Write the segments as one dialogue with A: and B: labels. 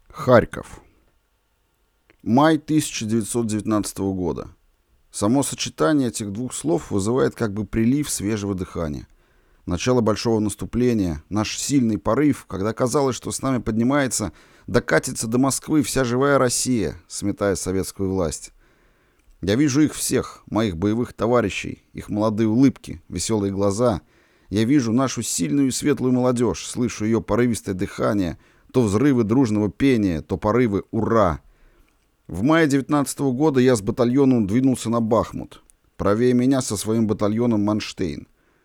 A: Харьков. Май 1919 года. Само сочетание этих двух слов вызывает как бы прилив свежего дыхания. Начало большого наступления, наш сильный порыв, когда казалось, что с нами поднимается, докатится до Москвы вся живая Россия, сметая советскую власть. Я вижу их всех, моих боевых товарищей, их молодые улыбки, веселые глаза. Я вижу нашу сильную и светлую молодежь, слышу ее порывистое дыхание, то взрывы дружного пения, то порывы «Ура!». В мае 19 года я с батальоном двинулся на Бахмут. Правее меня со своим батальоном Манштейн.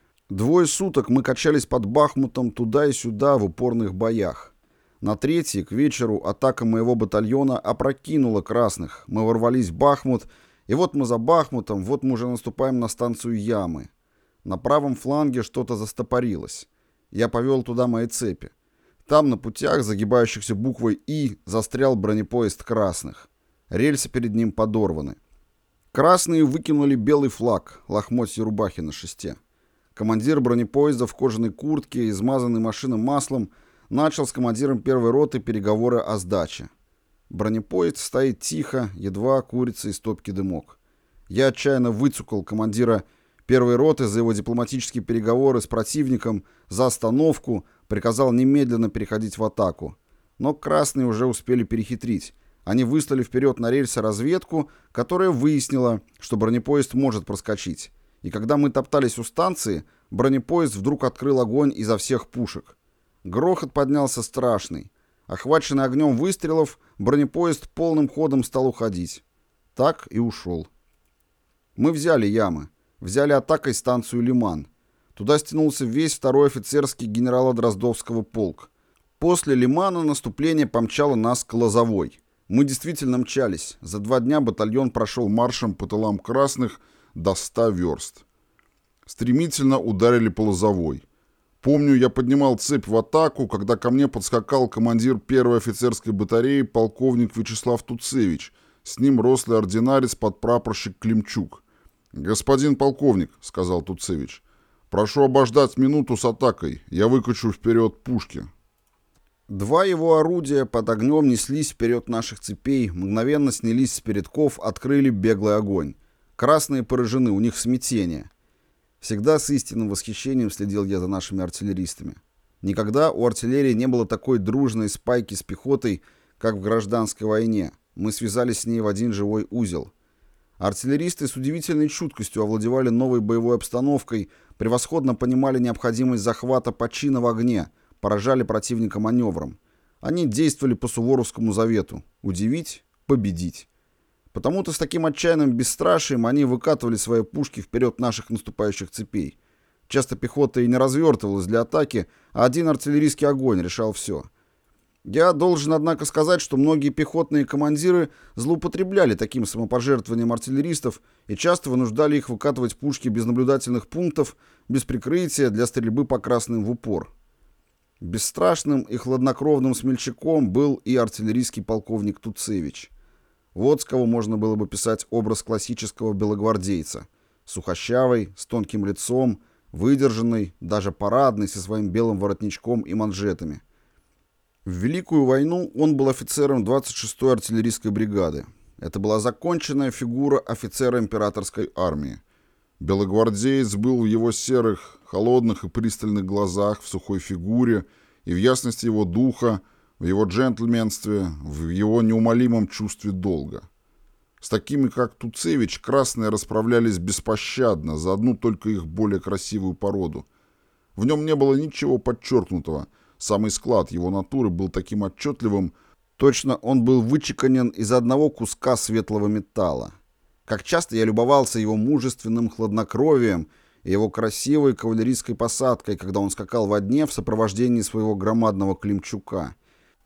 A: 2 суток мы качались под Бахмутом туда и сюда в упорных боях. На третий, к вечеру, атака моего батальона опрокинула красных. Мы ворвались в Бахмут, и вот мы за Бахмутом, вот мы уже наступаем на станцию Ямы. На правом фланге что-то застопорилось. Я повел туда мои цепи. Там на путях, загибающихся буквой «И», застрял бронепоезд красных. Рельсы перед ним подорваны. Красные выкинули белый флаг, лохмотья рубахи на шесте. Командир бронепоезда в кожаной куртке, измазанный машинным маслом, начал с командиром первой роты переговоры о сдаче. Бронепоезд стоит тихо, едва курится из топки дымок. Я отчаянно выцукал командира первой роты за его дипломатические переговоры с противником, за остановку, приказал немедленно переходить в атаку. Но красные уже успели перехитрить. Они выслали вперед на рельсы разведку, которая выяснила, что бронепоезд может проскочить. И когда мы топтались у станции, бронепоезд вдруг открыл огонь изо всех пушек. Грохот поднялся страшный. Охваченный огнем выстрелов, бронепоезд полным ходом стал уходить. Так и ушел. Мы взяли Ямы. Взяли атакой станцию Лиман. Туда стянулся весь 2-й офицерский генерала Дроздовского полк. После Лимана наступление помчало нас к Лозовой. Мы действительно мчались. За 2 дня батальон прошел маршем по тылам красных до 100 верст. Стремительно ударили по Лозовой. Помню, я поднимал цепь в атаку, когда ко мне подскакал командир 1-й офицерской батареи полковник Вячеслав Туцевич. С ним рослый ординарец подпрапорщик Климчук. «Господин полковник», — сказал Туцевич, — «прошу обождать минуту с атакой. Я выкачу вперед пушки». 2 его орудия под огнем неслись вперед наших цепей, мгновенно снялись с передков, открыли беглый огонь. Красные поражены, у них смятение. Всегда с истинным восхищением следил я за нашими артиллеристами. Никогда у артиллерии не было такой дружной спайки с пехотой, как в гражданской войне. Мы связались с ней в один живой узел. Артиллеристы с удивительной чуткостью овладевали новой боевой обстановкой, превосходно понимали необходимость захвата почина в огне, поражали противника маневром. Они действовали по Суворовскому завету – удивить, победить. Потому-то с таким отчаянным бесстрашием они выкатывали свои пушки вперед наших наступающих цепей. Часто пехота и не развертывалась для атаки, а один артиллерийский огонь решал все. Я должен, однако, сказать, что многие пехотные командиры злоупотребляли таким самопожертвованием артиллеристов и часто вынуждали их выкатывать пушки без наблюдательных пунктов, без прикрытия для стрельбы по красным в упор. Бесстрашным и хладнокровным смельчаком был и артиллерийский полковник Туцевич. Вот с кого можно было бы писать образ классического белогвардейца. Сухощавый, с тонким лицом, выдержанный, даже парадный, со своим белым воротничком и манжетами. В Великую войну он был офицером 26-й артиллерийской бригады. Это была законченная фигура офицера императорской армии. Белогвардеец был в его серых, холодных и пристальных глазах, в сухой фигуре и в ясности его духа, в его джентльменстве, в его неумолимом чувстве долга. С такими, как Туцевич, красные расправлялись беспощадно за одну только их более красивую породу. В нем не было ничего подчеркнутого. Самый склад его натуры был таким отчетливым, точно он был вычеканен из одного куска светлого металла. Как часто я любовался его мужественным хладнокровием и его красивой кавалерийской посадкой, когда он скакал во дне в сопровождении своего громадного Климчука.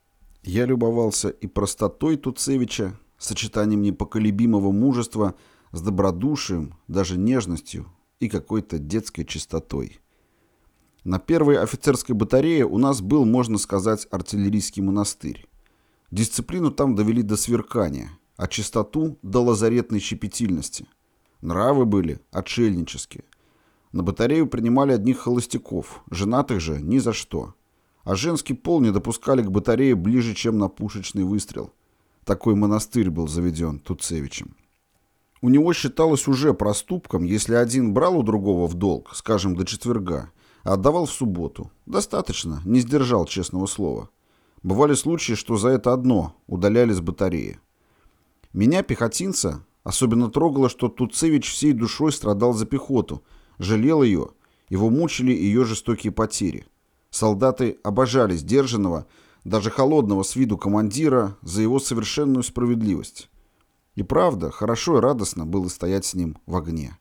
A: Я любовался и простотой Туцевича, сочетанием непоколебимого мужества с добродушием, даже нежностью и какой-то детской чистотой. На 1-й офицерской батарее у нас был, можно сказать, артиллерийский монастырь. Дисциплину там довели до сверкания, а чистоту – до лазаретной щепетильности. Нравы были отшельнические. На батарею принимали одних холостяков, женатых же ни за что. а женский пол не допускали к батарее ближе, чем на пушечный выстрел. Такой монастырь был заведен Туцевичем. У него считалось уже проступком, если один брал у другого в долг, скажем, до четверга, а отдавал в субботу. Достаточно, не сдержал честного слова. Бывали случаи, что за это одно удаляли с батареи. Меня, пехотинца, особенно трогало, что Туцевич всей душой страдал за пехоту, жалел ее, его мучили ее жестокие потери. Солдаты обожали сдержанного, даже холодного с виду командира за его совершенную справедливость. И правда, хорошо и радостно было стоять с ним в огне.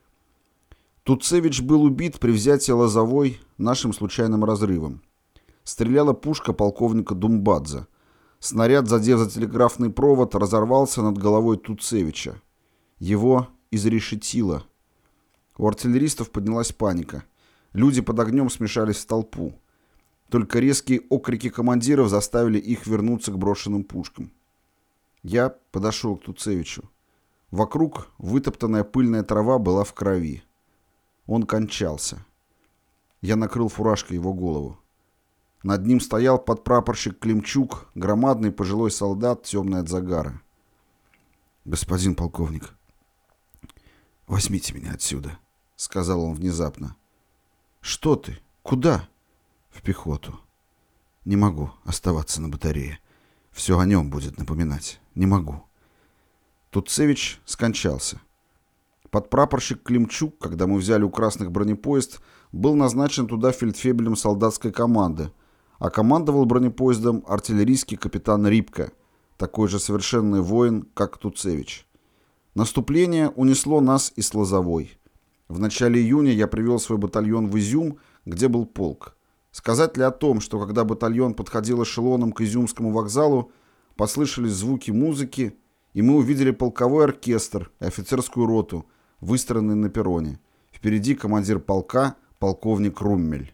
A: Туцевич был убит при взятии Лозовой нашим случайным разрывом. Стреляла пушка полковника Думбадзе. Снаряд, задев за телеграфный провод, разорвался над головой Туцевича. Его изрешетило. У артиллеристов поднялась паника. Люди под огнем смешались в толпу. Только резкие окрики командиров заставили их вернуться к брошенным пушкам. Я подошел к Туцевичу. Вокруг вытоптанная пыльная трава была в крови. Он кончался. Я накрыл фуражкой его голову. Над ним стоял подпрапорщик Климчук, громадный пожилой солдат, темный от загара. «Господин полковник, возьмите меня отсюда», — сказал он внезапно. «Что ты? Куда?» «В пехоту. Не могу оставаться на батарее. Все о нем будет напоминать. Не могу». Туцевич скончался. Подпрапорщик Климчук, когда мы взяли у красных бронепоезд, был назначен туда фельдфебелем солдатской команды, а командовал бронепоездом артиллерийский капитан Рипка, такой же совершенный воин, как Туцевич. Наступление унесло нас из Лозовой. В начале июня я привел свой батальон в Изюм, где был полк. Сказать ли о том, что когда батальон подходил эшелоном к Изюмскому вокзалу, послышались звуки музыки, и мы увидели полковой оркестр и офицерскую роту, выстроенные на перроне. Впереди командир полка, полковник Руммель.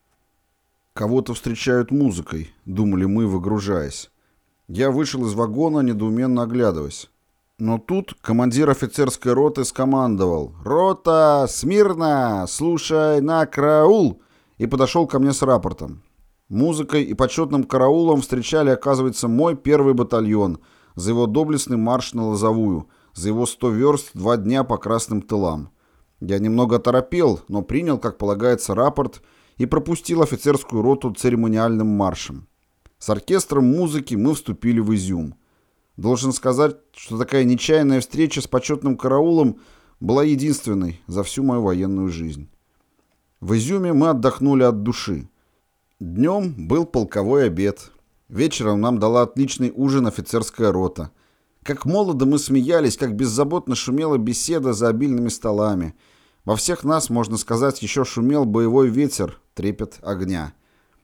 A: «Кого-то встречают музыкой», — думали мы, выгружаясь. Я вышел из вагона, недоуменно оглядываясь. Но тут командир офицерской роты скомандовал: «Рота, смирно! Слушай на караул!» и подошел ко мне с рапортом. Музыкой и почетным караулом встречали, оказывается, мой первый батальон за его доблестный марш на Лозовую, за его 100 верст 2 дня по красным тылам. Я немного оторопел, но принял, как полагается, рапорт и пропустил офицерскую роту церемониальным маршем. С оркестром музыки мы вступили в Изюм. Должен сказать, что такая нечаянная встреча с почетным караулом была единственной за всю мою военную жизнь. В Изюме мы отдохнули от души. Днем был полковой обед. Вечером нам дала отличный ужин офицерская рота. Как молодо мы смеялись, как беззаботно шумела беседа за обильными столами. Во всех нас, можно сказать, еще шумел боевой ветер, трепет огня.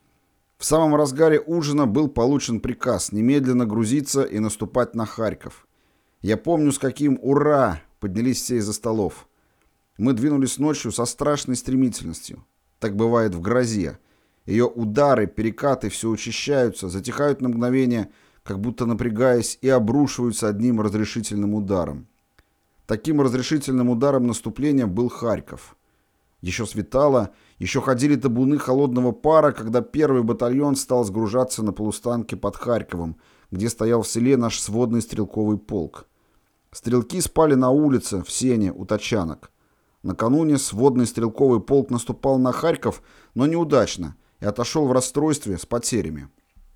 A: В самом разгаре ужина был получен приказ немедленно грузиться и наступать на Харьков. Я помню, с каким «ура» поднялись все из-за столов. Мы двинулись ночью со страшной стремительностью. Так бывает в грозе. Ее удары, перекаты все учащаются, затихают на мгновение, как будто напрягаясь, и обрушиваются одним разрешительным ударом. Таким разрешительным ударом наступления был Харьков. Еще светало, еще ходили табуны холодного пара, когда первый батальон стал сгружаться на полустанке под Харьковом, где стоял в селе наш сводный стрелковый полк. Стрелки спали на улице, в сене, у тачанок. Накануне сводный стрелковый полк наступал на Харьков, но неудачно, и отошел в расстройстве с потерями.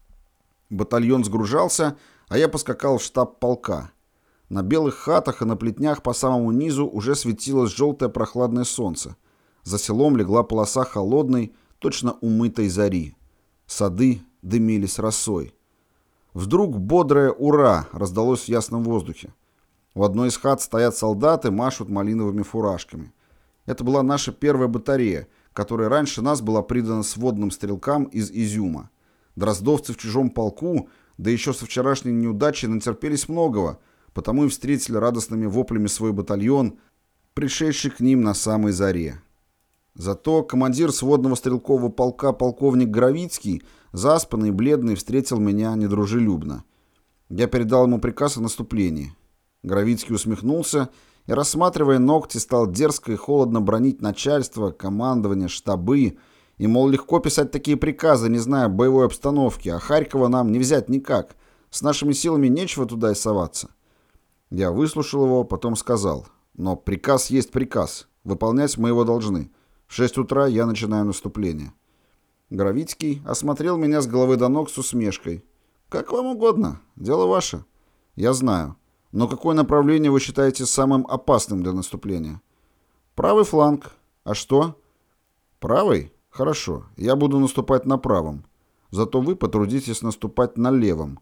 A: Батальон сгружался, а я поскакал в штаб полка. На белых хатах и на плетнях по самому низу уже светилось желтое прохладное солнце. За селом легла полоса холодной, точно умытой зари. Сады дымились росой. Вдруг бодрое «Ура!» раздалось в ясном воздухе. В одной из хат стоят солдаты, машут малиновыми фуражками. Это была наша первая батарея, которая раньше нас была придана сводным стрелкам из Изюма. Дроздовцы в чужом полку, да еще со вчерашней неудачей натерпелись многого, потому и встретили радостными воплями свой батальон, пришедший к ним на самой заре. Зато командир сводного стрелкового полка полковник Гравицкий, заспанный и бледный, встретил меня недружелюбно. Я передал ему приказ о наступлении. Гравицкий усмехнулся и, рассматривая ногти, стал дерзко и холодно бранить начальство, командование, штабы И, мол, легко писать такие приказы, не зная боевой обстановки, а Харькова нам не взять никак. С нашими силами нечего туда и соваться. Я выслушал его, потом сказал: но приказ есть приказ. Выполнять мы его должны. В 6 утра я начинаю наступление. Горовицкий осмотрел меня с головы до ног с усмешкой. «Как вам угодно. Дело ваше. Я знаю. Но какое направление вы считаете самым опасным для наступления?» «Правый фланг. А что?» «Правый? Хорошо. Я буду наступать на правом. Зато вы потрудитесь наступать на левом».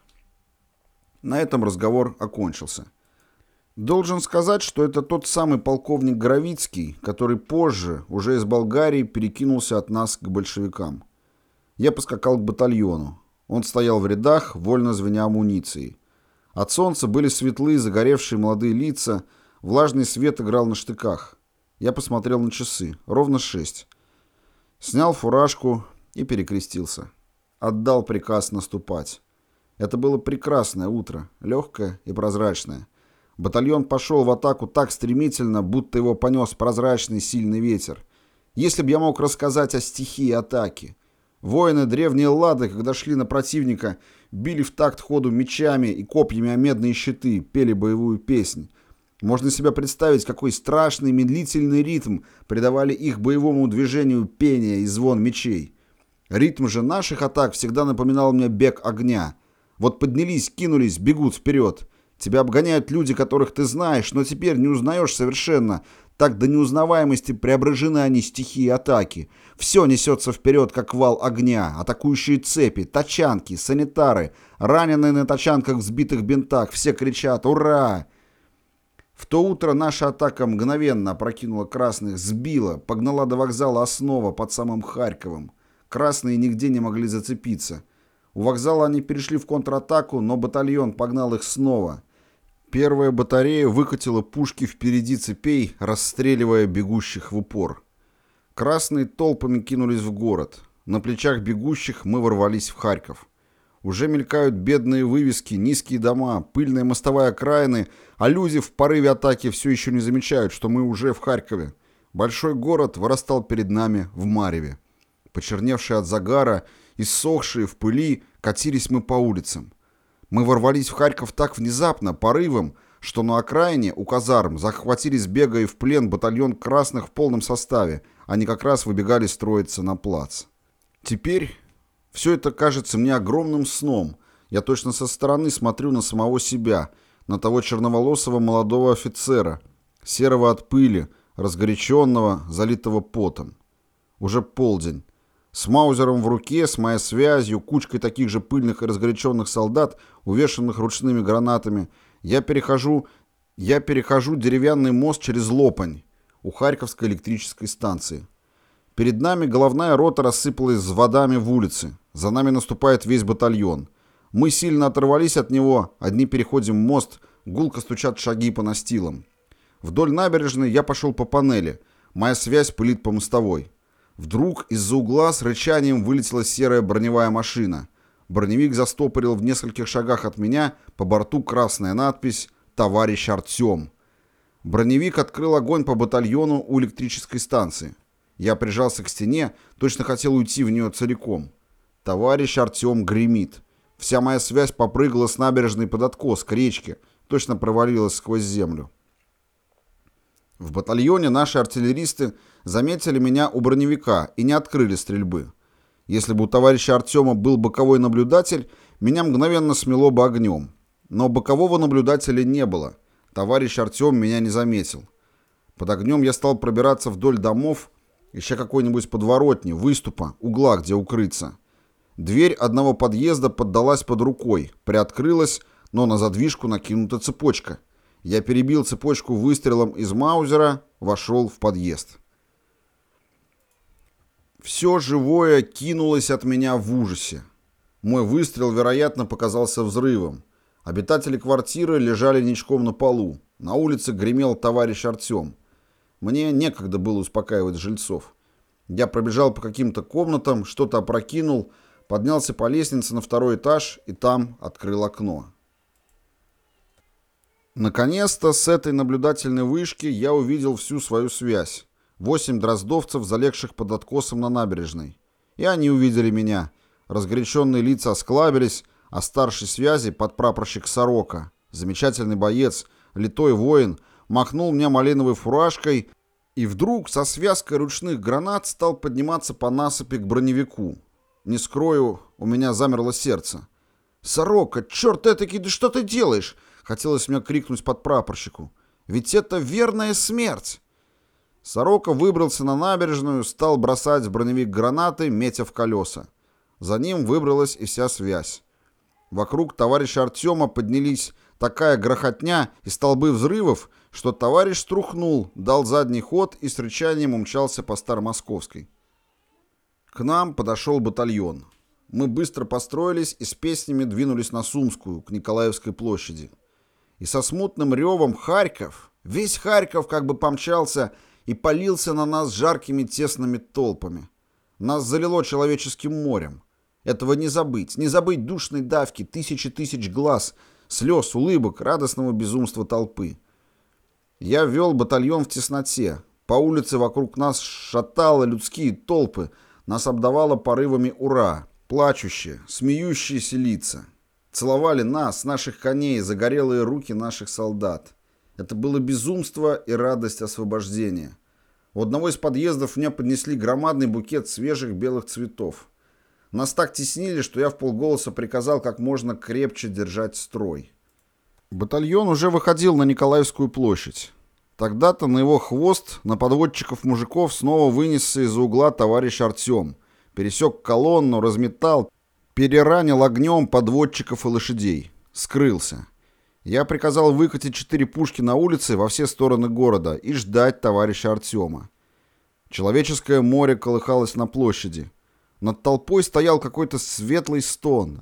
A: На этом разговор окончился. Должен сказать, что это тот самый полковник Горовицкий, который позже, уже из Болгарии, перекинулся от нас к большевикам. Я поскакал к батальону. Он стоял в рядах, вольно звеня амуницией. От солнца были светлые, загоревшие молодые лица, влажный свет играл на штыках. Я посмотрел на часы. Ровно 6. Снял фуражку и перекрестился. Отдал приказ наступать. Это было прекрасное утро, легкое и прозрачное. Батальон пошел в атаку так стремительно, будто его понес прозрачный сильный ветер. Если б я мог рассказать о стихии атаки. Воины древней Эллады, когда шли на противника, били в такт ходу мечами и копьями о медные щиты, пели боевую песнь. Можно себе представить, какой страшный медлительный ритм придавали их боевому движению пение и звон мечей. Ритм же наших атак всегда напоминал мне бег огня. Вот поднялись, кинулись, бегут вперед. Тебя обгоняют люди, которых ты знаешь, но теперь не узнаешь совершенно. Так до неузнаваемости преображены они стихии атаки. Все несется вперед, как вал огня. Атакующие цепи, тачанки, санитары, раненые на тачанках в сбитых бинтах. Все кричат «Ура!». В то утро наша атака мгновенно опрокинула красных, сбила, погнала до вокзала Основа под самым Харьковом. Красные нигде не могли зацепиться. У вокзала они перешли в контратаку, но батальон погнал их снова. Первая батарея выкатила пушки впереди цепей, расстреливая бегущих в упор. Красные толпами кинулись в город. На плечах бегущих мы ворвались в Харьков. Уже мелькают бедные вывески, низкие дома, пыльная мостовая окраины, а люди в порыве атаки все еще не замечают, что мы уже в Харькове. Большой город вырастал перед нами в мареве. Почерневшие от загара, иссохшие в пыли, катились мы по улицам. Мы ворвались в Харьков так внезапно, порывом, что на окраине у казарм захватили с бега и в плен батальон красных в полном составе. Они как раз выбегали строиться на плац. Теперь все это кажется мне огромным сном. Я точно со стороны смотрю на самого себя, на того черноволосого молодого офицера, серого от пыли, разгоряченного, залитого потом. Уже полдень. С маузером в руке, с моей связью, кучкой таких же пыльных и разгоряченных солдат, увешанных ручными гранатами, я перехожу деревянный мост через Лопань у Харьковской электрической станции. Перед нами головная рота рассыпалась с водами в улице. За нами наступает весь батальон. Мы сильно оторвались от него, одни переходим мост, гулко стучат шаги по настилам. Вдоль набережной я пошел по панели. Моя связь пылит по мостовой. Вдруг из-за угла с рычанием вылетела серая броневая машина. Броневик застопорил в нескольких шагах от меня, по борту красная надпись «Товарищ Артем». Броневик открыл огонь по батальону у электрической станции. Я прижался к стене, точно хотел уйти в нее целиком. «Товарищ Артем» гремит. Вся моя связь попрыгала с набережной под откос к речке, точно провалилась сквозь землю. В батальоне наши артиллеристы заметили меня у броневика и не открыли стрельбы. Если бы у товарища Артема был боковой наблюдатель, меня мгновенно смело бы огнем. Но бокового наблюдателя не было. Товарищ Артем меня не заметил. Под огнем я стал пробираться вдоль домов, ища какой-нибудь подворотни, выступа, угла, где укрыться. Дверь одного подъезда поддалась под рукой, приоткрылась, но на задвижку накинута цепочка. Я перебил цепочку выстрелом из маузера, вошел в подъезд. Все живое кинулось от меня в ужасе. Мой выстрел, вероятно, показался взрывом. Обитатели квартиры лежали ничком на полу. На улице гремел товарищ Артем. Мне некогда было успокаивать жильцов. Я пробежал по каким-то комнатам, что-то опрокинул, поднялся по лестнице на 2-й этаж и там открыл окно. Наконец-то с этой наблюдательной вышки я увидел всю свою связь. 8 дроздовцев, залегших под откосом на набережной. И они увидели меня. Разгоряченные лица осклабились, а старший связи, подпрапорщик Сорока, замечательный боец, литой воин, махнул мне малиновой фуражкой и вдруг со связкой ручных гранат стал подниматься по насыпи к броневику. Не скрою, у меня замерло сердце. «Сорока, черт этакий, да что ты делаешь?» Хотелось мне крикнуть подпрапорщику. «Ведь это верная смерть!» Сорока выбрался на набережную, стал бросать в броневик гранаты, метя в колеса. За ним выбралась и вся связь. Вокруг товарища Артема поднялись такая грохотня и столбы взрывов, что товарищ струхнул, дал задний ход и с рычанием умчался по Старомосковской. К нам подошел батальон. Мы быстро построились и с песнями двинулись на Сумскую, к Николаевской площади. И со смутным ревом Харьков, весь Харьков как бы помчался и полился на нас жаркими тесными толпами. Нас залило человеческим морем. Этого не забыть душной давки, тысяч глаз, слез, улыбок, радостного безумства толпы. Я вел батальон в тесноте. По улице вокруг нас шатало людские толпы, нас обдавало порывами «Ура!», плачущие, смеющиеся лица. Целовали нас, наших коней, загорелые руки наших солдат. Это было безумство и радость освобождения. У одного из подъездов мне поднесли громадный букет свежих белых цветов. Нас так теснили, что я вполголоса приказал как можно крепче держать строй. Батальон уже выходил на Николаевскую площадь. Тогда-то на его хвост, на подводчиков-мужиков, снова вынесся из-за угла товарищ Артем. Пересек колонну, разметал, переранил огнем подводчиков и лошадей. Скрылся. Я приказал выкатить 4 пушки на улице во все стороны города и ждать товарища Артема. Человеческое море колыхалось на площади. Над толпой стоял какой-то светлый стон.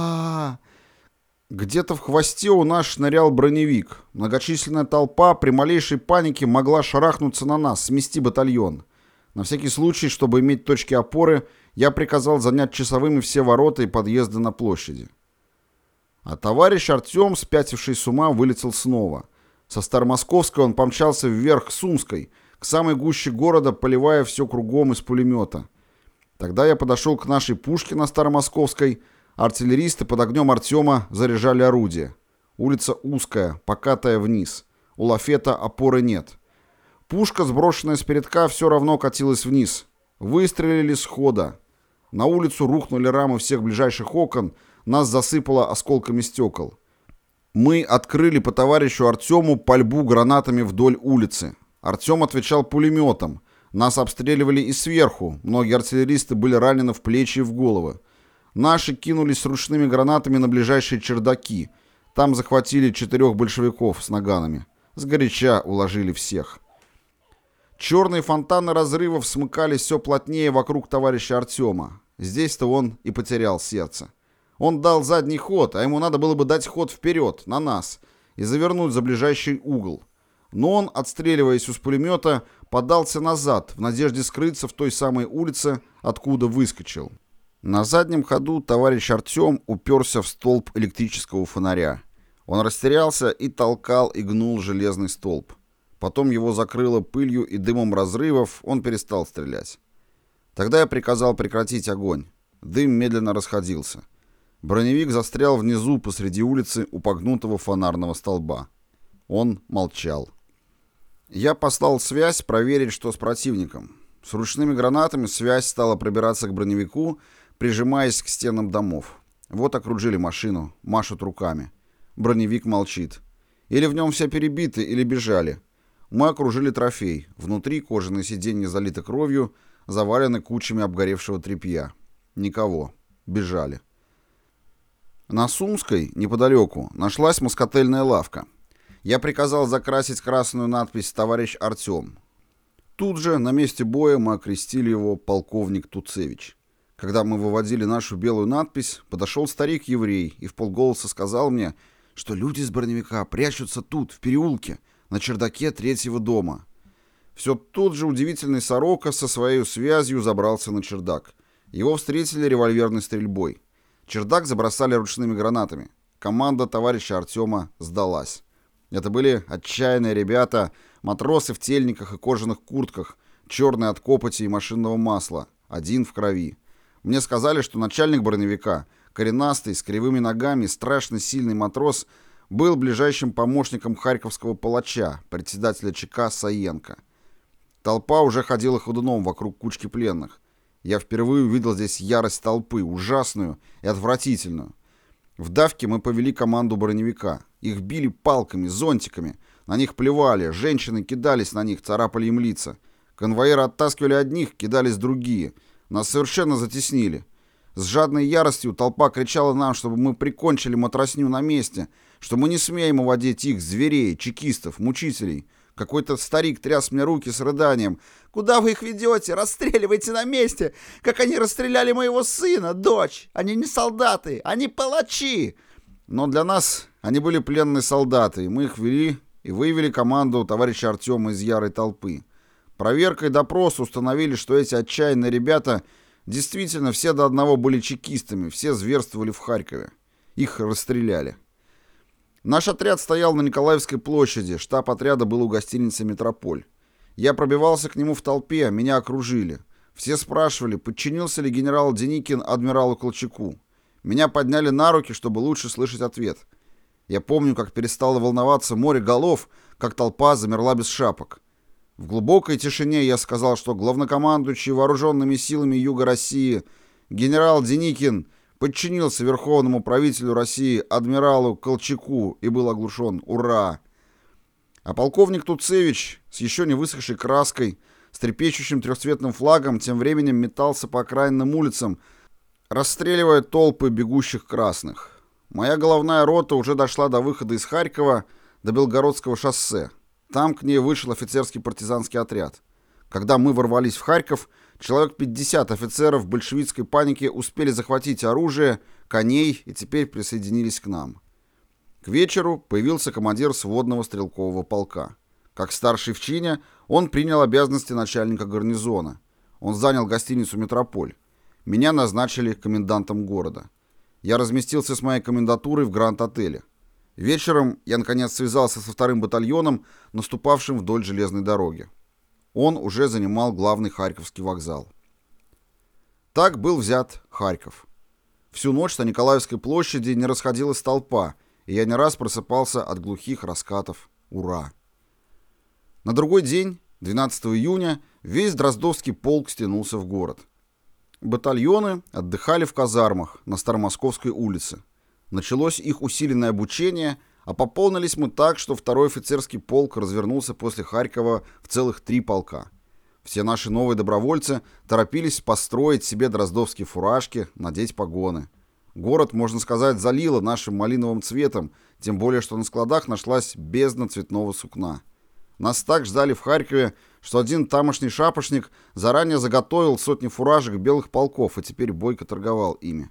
A: Где-то в хвосте у нас шнырял броневик. Многочисленная толпа при малейшей панике могла шарахнуться на нас, смести батальон. На всякий случай, чтобы иметь точки опоры, я приказал занять часовыми все ворота и подъезды на площади. А товарищ Артем, спятивший с ума, вылетел снова. Со Старомосковской он помчался вверх к Сумской, к самой гуще города, поливая все кругом из пулемета. Тогда я подошел к нашей пушке на Старомосковской. Артиллеристы под огнем Артема заряжали орудия. Улица узкая, покатая вниз. У лафета опоры нет. Пушка, сброшенная с передка, все равно катилась вниз. Выстрелили с хода. На улицу рухнули рамы всех ближайших окон, нас засыпало осколками стекол. Мы открыли по товарищу Артему пальбу гранатами вдоль улицы. Артем отвечал пулеметом. Нас обстреливали и сверху. Многие артиллеристы были ранены в плечи и в головы. Наши кинулись с ручными гранатами на ближайшие чердаки. Там захватили 4 большевиков с наганами. Сгоряча уложили всех. Черные фонтаны разрывов смыкались все плотнее вокруг товарища Артема. Здесь-то он и потерял сердце. Он дал задний ход, а ему надо было бы дать ход вперед, на нас, и завернуть за ближайший угол. Но он, отстреливаясь из пулемета, подался назад, в надежде скрыться в той самой улице, откуда выскочил. На заднем ходу товарищ Артем уперся в столб электрического фонаря. Он растерялся и толкал и гнул железный столб. Потом его закрыло пылью и дымом разрывов, он перестал стрелять. Тогда я приказал прекратить огонь. Дым медленно расходился. Броневик застрял внизу посреди улицы у погнутого фонарного столба. Он молчал. Я послал связь проверить, что с противником. С ручными гранатами связь стала пробираться к броневику, прижимаясь к стенам домов. Вот окружили машину, машут руками. Броневик молчит. Или в нем все перебиты, или бежали. Мы окружили трофей. Внутри кожаные сиденья залиты кровью, завалены кучами обгоревшего тряпья. Никого. Бежали. На Сумской, неподалеку, нашлась москотельная лавка. Я приказал закрасить красную надпись «Товарищ Артем». Тут же, на месте боя, мы окрестили его полковник Туцевич. Когда мы выводили нашу белую надпись, подошел старик-еврей и вполголоса сказал мне, что люди с броневика прячутся тут, в переулке, на чердаке 3-го дома. Все тот же удивительный Сорока со своей связью забрался на чердак. Его встретили револьверной стрельбой. Чердак забросали ручными гранатами. Команда товарища Артема сдалась. Это были отчаянные ребята, матросы в тельниках и кожаных куртках, черный от копоти и машинного масла, один в крови. Мне сказали, что начальник броневика, коренастый, с кривыми ногами, страшно сильный матрос, был ближайшим помощником харьковского палача, председателя ЧК Саенко. Толпа уже ходила ходуном вокруг кучки пленных. Я впервые увидел здесь ярость толпы, ужасную и отвратительную. В давке мы повели команду броневика. Их били палками, зонтиками. На них плевали, женщины кидались на них, царапали им лица. Конвоиры оттаскивали одних, кидались другие. Нас совершенно затеснили. С жадной яростью толпа кричала нам, чтобы мы прикончили матросню на месте, что мы не смеем уводить их, зверей, чекистов, мучителей. Какой-то старик тряс мне руки с рыданием. «Куда вы их ведете? Расстреливайте на месте! Как они расстреляли моего сына, дочь! Они не солдаты, они палачи!» Но для нас они были пленные солдаты, и мы их вели и вывели команду товарища Артема из ярой толпы. Проверка и допрос установили, что эти отчаянные ребята действительно все до одного были чекистами, все зверствовали в Харькове. Их расстреляли. Наш отряд стоял на Николаевской площади, штаб отряда был у гостиницы «Метрополь». Я пробивался к нему в толпе, меня окружили. Все спрашивали, подчинился ли генерал Деникин адмиралу Колчаку. Меня подняли на руки, чтобы лучше слышать ответ. Я помню, как перестало волноваться море голов, как толпа замерла без шапок. В глубокой тишине я сказал, что главнокомандующий вооруженными силами Юга России генерал Деникин подчинился верховному правителю России адмиралу Колчаку и был оглушен. Ура! А полковник Туцевич с еще не высохшей краской, с трепещущим трехцветным флагом, тем временем метался по окраинным улицам, расстреливая толпы бегущих красных. Моя головная рота уже дошла до выхода из Харькова, до Белгородского шоссе. Там к ней вышел офицерский партизанский отряд. Когда мы ворвались в Харьков, человек 50 офицеров в большевистской панике успели захватить оружие, коней и теперь присоединились к нам. К вечеру появился командир сводного стрелкового полка. Как старший в чине, он принял обязанности начальника гарнизона. Он занял гостиницу «Метрополь». Меня назначили комендантом города. Я разместился с моей комендатурой в Гранд-отеле. Вечером я, наконец, связался со вторым батальоном, наступавшим вдоль железной дороги. Он уже занимал главный Харьковский вокзал. Так был взят Харьков. Всю ночь на Николаевской площади не расходилась толпа, и я не раз просыпался от глухих раскатов «Ура!». На другой день, 12 июня, весь Дроздовский полк стянулся в город. Батальоны отдыхали в казармах на Старомосковской улице. Началось их усиленное обучение, а пополнились мы так, что второй офицерский полк развернулся после Харькова в целых 3 полка. Все наши новые добровольцы торопились построить себе дроздовские фуражки, надеть погоны. Город, можно сказать, залило нашим малиновым цветом, тем более, что на складах нашлась бездна цветного сукна. Нас так ждали в Харькове, что один тамошний шапошник заранее заготовил сотни фуражек белых полков и теперь бойко торговал ими.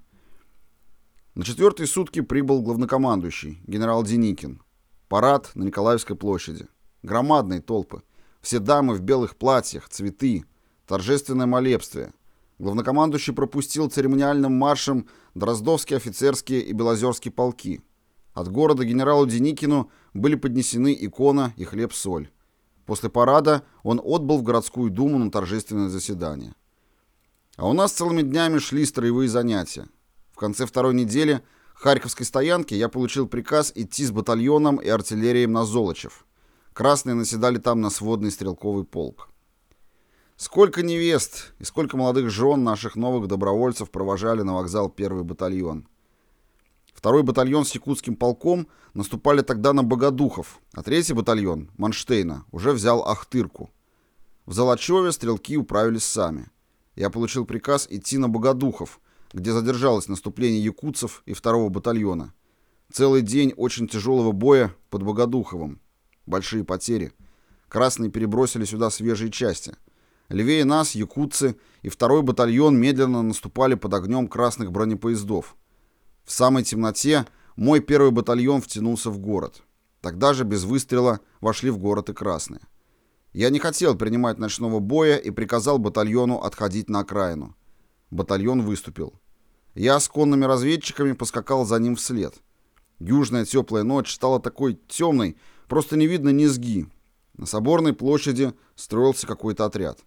A: На 4-е сутки прибыл главнокомандующий, генерал Деникин. Парад на Николаевской площади. Громадные толпы. Все дамы в белых платьях, цветы, торжественное молебствие. Главнокомандующий пропустил церемониальным маршем Дроздовские офицерские и Белозерские полки. От города генералу Деникину были поднесены икона и хлеб-соль. После парада он отбыл в городскую думу на торжественное заседание. А у нас целыми днями шли строевые занятия. В конце второй недели Харьковской стоянки я получил приказ идти с батальоном и артиллерией на Золочев. Красные наседали там на сводный стрелковый полк. Сколько невест и сколько молодых жен наших новых добровольцев провожали на вокзал первый батальон. Второй батальон с якутским полком наступали тогда на Богодухов, а третий батальон, Манштейна, уже взял Ахтырку. В Золочеве стрелки управились сами. Я получил приказ идти на Богодухов, где задержалось наступление якутцев и второго батальона. Целый день очень тяжелого боя под Богодуховым. Большие потери. Красные перебросили сюда свежие части. Левее нас якутцы и второй батальон медленно наступали под огнем красных бронепоездов. В самой темноте мой первый батальон втянулся в город. Тогда же без выстрела вошли в город и красные. Я не хотел принимать ночного боя и приказал батальону отходить на окраину. Батальон выступил. Я с конными разведчиками поскакал за ним вслед. Южная теплая ночь стала такой темной, просто не видно низги. На Соборной площади строился какой-то отряд.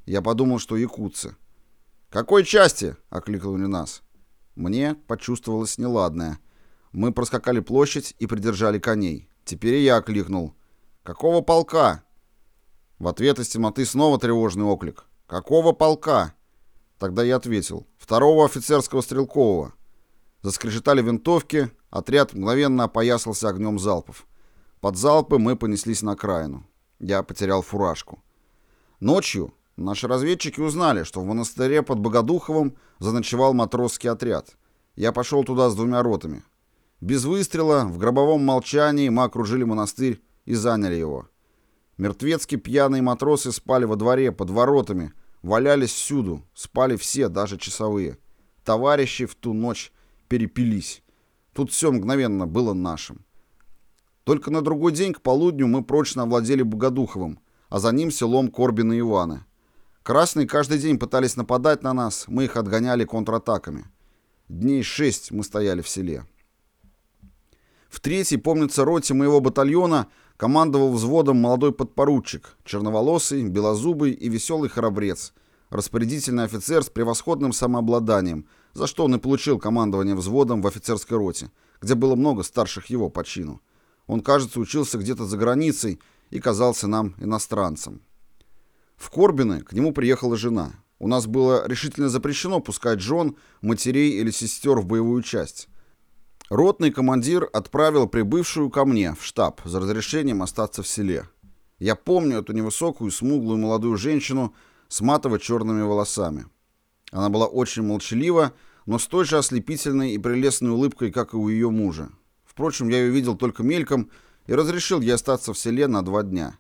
A: Я подумал, что якутцы. «Какой части?» — окликнули нас. Мне почувствовалось неладное. Мы проскакали площадь и придержали коней. Теперь и я окликнул. «Какого полка?» В ответ из темноты снова тревожный оклик. «Какого полка?» Тогда я ответил. «Второго офицерского стрелкового». Заскрежетали винтовки, отряд мгновенно опоясался огнем залпов. Под залпы мы понеслись на окраину. Я потерял фуражку. Ночью наши разведчики узнали, что в монастыре под Богодуховым заночевал матросский отряд. Я пошел туда с 2 ротами. Без выстрела, в гробовом молчании мы окружили монастырь и заняли его. Мертвецки пьяные матросы спали во дворе, под воротами, валялись всюду, спали все, даже часовые. Товарищи в ту ночь перепились. Тут все мгновенно было нашим. Только на другой день к полудню мы прочно овладели Богодуховым, а за ним селом Корбины и Иваны. Красные каждый день пытались нападать на нас, мы их отгоняли контратаками. Дней 6 мы стояли в селе. В 3-й, помнится, роте моего батальона командовал взводом молодой подпоручик, черноволосый, белозубый и веселый храбрец, распорядительный офицер с превосходным самообладанием, за что он и получил командование взводом в офицерской роте, где было много старших его по чину. Он, кажется, учился где-то за границей и казался нам иностранцем. В Корбины к нему приехала жена. У нас было решительно запрещено пускать жен, матерей или сестер в боевую часть. Ротный командир отправил прибывшую ко мне в штаб за разрешением остаться в селе. Я помню эту невысокую, смуглую молодую женщину с матово-черными волосами. Она была очень молчалива, но с той же ослепительной и прелестной улыбкой, как и у ее мужа. Впрочем, я ее видел только мельком и разрешил ей остаться в селе на 2 дня.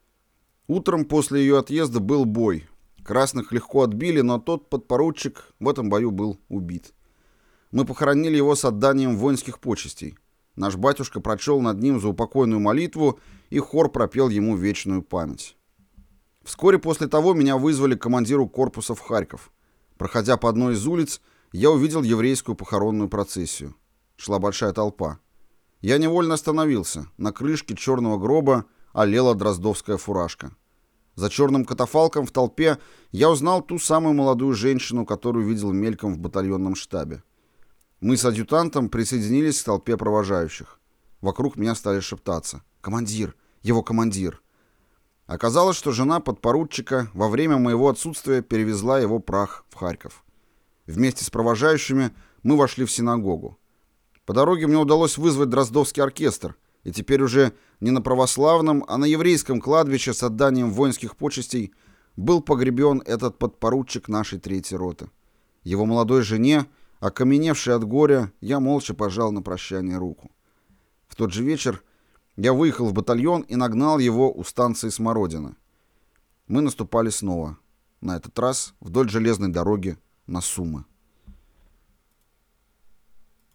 A: Утром после ее отъезда был бой. Красных легко отбили, но тот подпоручик в этом бою был убит. Мы похоронили его с отданием воинских почестей. Наш батюшка прочел над ним заупокойную молитву, и хор пропел ему вечную память. Вскоре после того меня вызвали к командиру корпуса в Харьков. Проходя по одной из улиц, я увидел еврейскую похоронную процессию. Шла большая толпа. Я невольно остановился. На крышке черного гроба олела дроздовская фуражка. За черным катафалком в толпе я узнал ту самую молодую женщину, которую видел мельком в батальонном штабе. Мы с адъютантом присоединились к толпе провожающих. Вокруг меня стали шептаться. «Командир! Его командир!» Оказалось, что жена подпоручика во время моего отсутствия перевезла его прах в Харьков. Вместе с провожающими мы вошли в синагогу. По дороге мне удалось вызвать Дроздовский оркестр, и теперь уже не на православном, а на еврейском кладбище с отданием воинских почестей был погребен этот подпоручик нашей 3-й роты. Его молодой жене, окаменевшей от горя, я молча пожал на прощание руку. В тот же вечер я выехал в батальон и нагнал его у станции Смородина. Мы наступали снова, на этот раз вдоль железной дороги на Сумы.